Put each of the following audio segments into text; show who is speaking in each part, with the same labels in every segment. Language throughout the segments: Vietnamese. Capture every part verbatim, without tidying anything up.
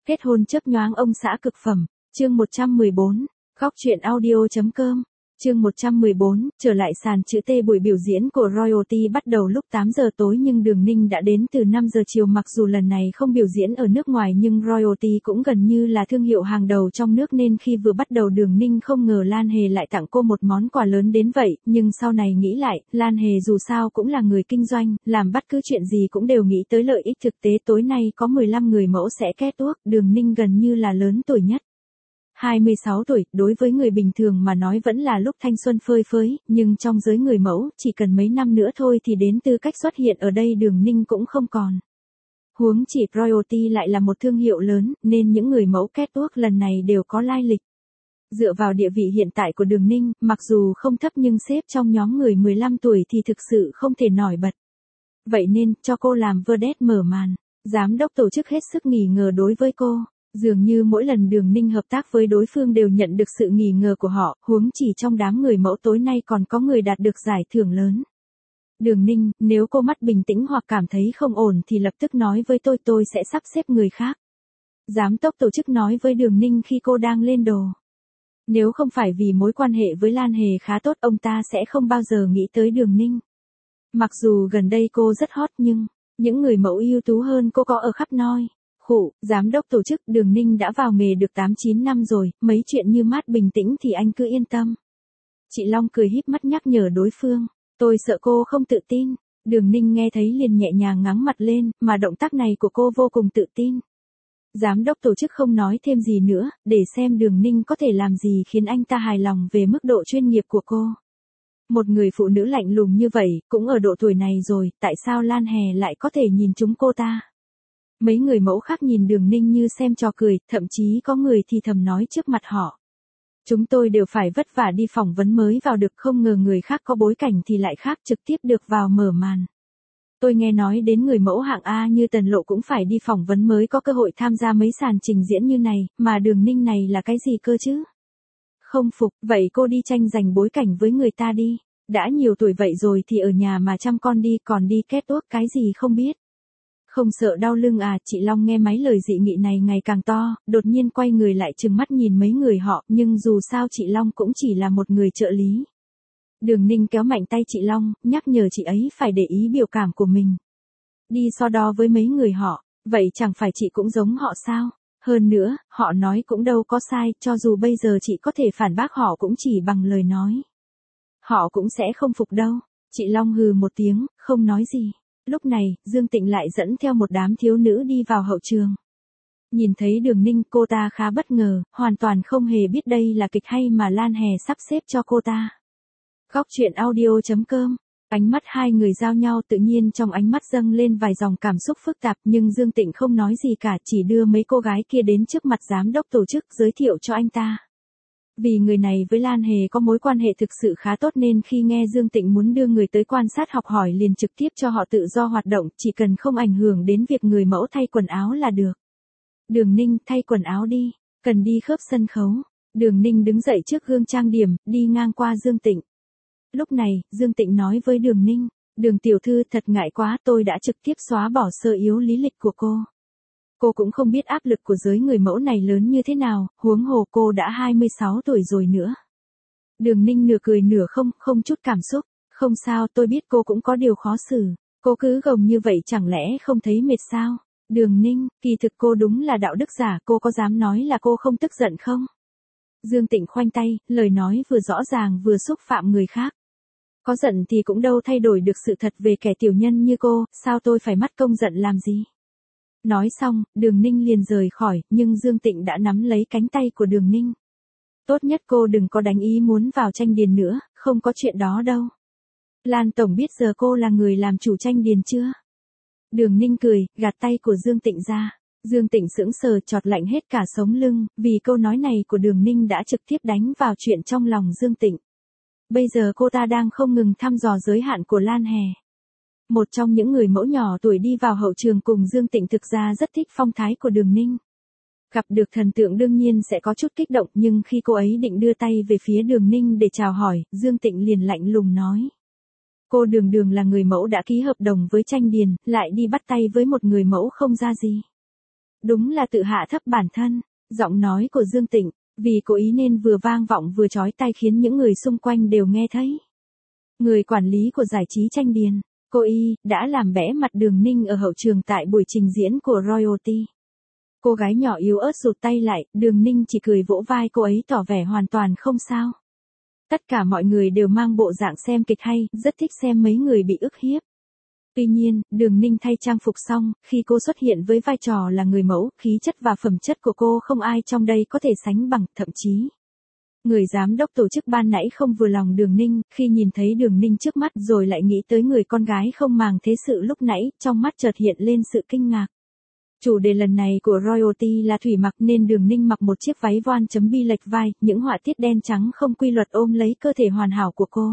Speaker 1: Kết hôn chớp nhoáng ông xã cực phẩm, chương một trăm mười bốn, góc truyện audio.com, chương một trăm mười bốn, trở lại sàn chữ T. Buổi biểu diễn của Royalty bắt đầu lúc tám giờ tối nhưng Đường Ninh đã đến từ năm giờ chiều. Mặc dù lần này không biểu diễn ở nước ngoài nhưng Royalty cũng gần như là thương hiệu hàng đầu trong nước nên khi vừa bắt đầu Đường Ninh không ngờ Lan Hề lại tặng cô một món quà lớn đến vậy, nhưng sau này nghĩ lại, Lan Hề dù sao cũng là người kinh doanh, làm bất cứ chuyện gì cũng đều nghĩ tới lợi ích thực tế. Tối nay có mười lăm người mẫu sẽ catwalk, Đường Ninh gần như là lớn tuổi nhất. hai mươi sáu tuổi, đối với người bình thường mà nói vẫn là lúc thanh xuân phơi phới, nhưng trong giới người mẫu, chỉ cần mấy năm nữa thôi thì đến tư cách xuất hiện ở đây Đường Ninh cũng không còn. Huống chỉ Royalty lại là một thương hiệu lớn, nên những người mẫu catwalk lần này đều có lai lịch. Dựa vào địa vị hiện tại của Đường Ninh, mặc dù không thấp nhưng xếp trong nhóm người mười lăm tuổi thì thực sự không thể nổi bật. Vậy nên, cho cô làm vedette mở màn. Giám đốc tổ chức hết sức nghi ngờ đối với cô. Dường như mỗi lần Đường Ninh hợp tác với đối phương đều nhận được sự nghi ngờ của họ, huống chỉ trong đám người mẫu tối nay còn có người đạt được giải thưởng lớn. Đường Ninh, nếu cô mắt bình tĩnh hoặc cảm thấy không ổn thì lập tức nói với tôi, tôi sẽ sắp xếp người khác. Giám đốc tổ chức nói với Đường Ninh khi cô đang lên đồ. Nếu không phải vì mối quan hệ với Lan Hề khá tốt, ông ta sẽ không bao giờ nghĩ tới Đường Ninh. Mặc dù gần đây cô rất hot nhưng, những người mẫu ưu tú hơn cô có ở khắp nơi. Khụ, giám đốc tổ chức, Đường Ninh đã vào nghề được tám chín năm rồi, mấy chuyện như mát bình tĩnh thì anh cứ yên tâm. Chị Long cười híp mắt nhắc nhở đối phương, tôi sợ cô không tự tin. Đường Ninh nghe thấy liền nhẹ nhàng ngáng mặt lên, mà động tác này của cô vô cùng tự tin. Giám đốc tổ chức không nói thêm gì nữa, để xem Đường Ninh có thể làm gì khiến anh ta hài lòng về mức độ chuyên nghiệp của cô. Một người phụ nữ lạnh lùng như vậy, cũng ở độ tuổi này rồi, tại sao Lan Hề lại có thể nhìn trúng cô ta? Mấy người mẫu khác nhìn Đường Ninh như xem trò cười, thậm chí có người thì thầm nói trước mặt họ. Chúng tôi đều phải vất vả đi phỏng vấn mới vào được, không ngờ người khác có bối cảnh thì lại khác, trực tiếp được vào mở màn. Tôi nghe nói đến người mẫu hạng A như Tần Lộ cũng phải đi phỏng vấn mới có cơ hội tham gia mấy sàn trình diễn như này, mà Đường Ninh này là cái gì cơ chứ? Không phục, vậy cô đi tranh giành bối cảnh với người ta đi. Đã nhiều tuổi vậy rồi thì ở nhà mà chăm con đi, còn đi catwalk cái gì không biết. Không sợ đau lưng à? Chị Long nghe mấy lời dị nghị này ngày càng to, đột nhiên quay người lại trừng mắt nhìn mấy người họ, nhưng dù sao chị Long cũng chỉ là một người trợ lý. Đường Ninh kéo mạnh tay chị Long, nhắc nhở chị ấy phải để ý biểu cảm của mình. Đi so đo với mấy người họ, vậy chẳng phải chị cũng giống họ sao? Hơn nữa, họ nói cũng đâu có sai, cho dù bây giờ chị có thể phản bác họ cũng chỉ bằng lời nói. Họ cũng sẽ không phục đâu. Chị Long hừ một tiếng, không nói gì. Lúc này, Dương Tịnh lại dẫn theo một đám thiếu nữ đi vào hậu trường. Nhìn thấy Đường Ninh, cô ta khá bất ngờ, hoàn toàn không hề biết đây là kịch hay mà Lan Hề sắp xếp cho cô ta. Góc truyện audio.com, ánh mắt hai người giao nhau, tự nhiên trong ánh mắt dâng lên vài dòng cảm xúc phức tạp, nhưng Dương Tịnh không nói gì cả, chỉ đưa mấy cô gái kia đến trước mặt giám đốc tổ chức giới thiệu cho anh ta. Vì người này với Lan Hề có mối quan hệ thực sự khá tốt nên khi nghe Dương Tịnh muốn đưa người tới quan sát học hỏi liền trực tiếp cho họ tự do hoạt động, chỉ cần không ảnh hưởng đến việc người mẫu thay quần áo là được. Đường Ninh, thay quần áo đi, cần đi khớp sân khấu. Đường Ninh đứng dậy trước gương trang điểm, đi ngang qua Dương Tịnh. Lúc này, Dương Tịnh nói với Đường Ninh, Đường tiểu thư, thật ngại quá, tôi đã trực tiếp xóa bỏ sơ yếu lý lịch của cô. Cô cũng không biết áp lực của giới người mẫu này lớn như thế nào, huống hồ cô đã hai mươi sáu tuổi rồi nữa. Đường Ninh nửa cười nửa không, không chút cảm xúc, không sao, tôi biết cô cũng có điều khó xử, cô cứ gồng như vậy chẳng lẽ không thấy mệt sao? Đường Ninh, kỳ thực cô đúng là đạo đức giả, cô có dám nói là cô không tức giận không? Dương Tịnh khoanh tay, lời nói vừa rõ ràng vừa xúc phạm người khác. Có giận thì cũng đâu thay đổi được sự thật về kẻ tiểu nhân như cô, sao tôi phải mắt công giận làm gì? Nói xong, Đường Ninh liền rời khỏi, nhưng Dương Tịnh đã nắm lấy cánh tay của Đường Ninh. Tốt nhất cô đừng có đánh ý muốn vào tranh điền nữa, không có chuyện đó đâu. Lan Tổng biết giờ cô là người làm chủ tranh điền chưa? Đường Ninh cười, gạt tay của Dương Tịnh ra. Dương Tịnh sững sờ, chọt lạnh hết cả sống lưng, vì câu nói này của Đường Ninh đã trực tiếp đánh vào chuyện trong lòng Dương Tịnh. Bây giờ cô ta đang không ngừng thăm dò giới hạn của Lan Hề. Một trong những người mẫu nhỏ tuổi đi vào hậu trường cùng Dương Tịnh thực ra rất thích phong thái của Đường Ninh. Gặp được thần tượng đương nhiên sẽ có chút kích động, nhưng khi cô ấy định đưa tay về phía Đường Ninh để chào hỏi, Dương Tịnh liền lạnh lùng nói. Cô Đường Đường là người mẫu đã ký hợp đồng với tranh điền, lại đi bắt tay với một người mẫu không ra gì. Đúng là tự hạ thấp bản thân. Giọng nói của Dương Tịnh, vì cố ý nên vừa vang vọng vừa chói tai khiến những người xung quanh đều nghe thấy. Người quản lý của giải trí Tranh Điền, cô y, đã làm bẽ mặt Đường Ninh ở hậu trường tại buổi trình diễn của Royalty. Cô gái nhỏ yếu ớt rụt tay lại, Đường Ninh chỉ cười vỗ vai cô ấy tỏ vẻ hoàn toàn không sao. Tất cả mọi người đều mang bộ dạng xem kịch hay, rất thích xem mấy người bị ức hiếp. Tuy nhiên, Đường Ninh thay trang phục xong, khi cô xuất hiện với vai trò là người mẫu, khí chất và phẩm chất của cô không ai trong đây có thể sánh bằng, thậm chí. Người giám đốc tổ chức ban nãy không vừa lòng Đường Ninh, khi nhìn thấy Đường Ninh trước mắt rồi lại nghĩ tới người con gái không màng thế sự lúc nãy, trong mắt chợt hiện lên sự kinh ngạc. Chủ đề lần này của Royalty là thủy mặc nên Đường Ninh mặc một chiếc váy voan chấm bi lệch vai, những họa tiết đen trắng không quy luật ôm lấy cơ thể hoàn hảo của cô.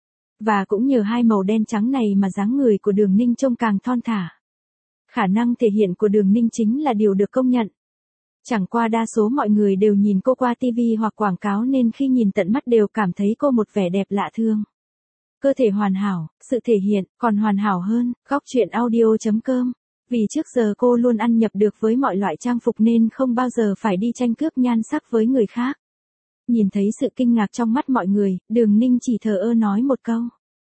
Speaker 1: Và cũng nhờ hai màu đen trắng này mà dáng người của Đường Ninh trông càng thon thả. Khả năng thể hiện của Đường Ninh chính là điều được công nhận. Chẳng qua đa số mọi người đều nhìn cô qua ti vi hoặc quảng cáo nên khi nhìn tận mắt đều cảm thấy cô một vẻ đẹp lạ thường. Cơ thể hoàn hảo, sự thể hiện còn hoàn hảo hơn, góc truyện audio chấm com. Vì trước giờ cô luôn ăn nhập được với mọi loại trang phục nên không bao giờ phải đi tranh cướp nhan sắc với người khác. Nhìn thấy sự kinh ngạc trong mắt mọi người, Đường Ninh chỉ thờ ơ nói một câu.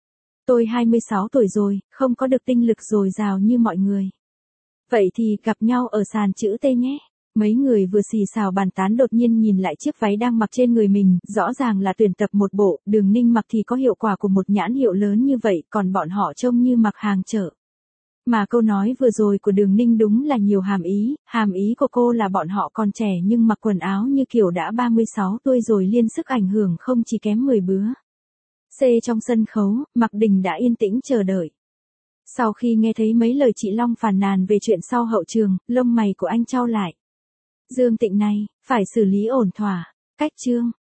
Speaker 1: Tôi hai mươi sáu tuổi rồi, không có được tinh lực dồi dào như mọi người. Vậy thì gặp nhau ở sàn chữ T nhé. Mấy người vừa xì xào bàn tán đột nhiên nhìn lại chiếc váy đang mặc trên người mình, rõ ràng là tuyển tập một bộ, Đường Ninh mặc thì có hiệu quả của một nhãn hiệu lớn như vậy, còn bọn họ trông như mặc hàng chợ. Mà câu nói vừa rồi của Đường Ninh đúng là nhiều hàm ý, hàm ý của cô là bọn họ còn trẻ nhưng mặc quần áo như kiểu đã ba mươi sáu tuổi rồi liên sức ảnh hưởng không chỉ kém mười bứa. C trong sân khấu, Mạc Đình đã yên tĩnh chờ đợi. Sau khi nghe thấy mấy lời chị Long phàn nàn về chuyện sau hậu trường, lông mày của anh chau lại. Dương Tịnh này, phải xử lý ổn thỏa. Cách chương.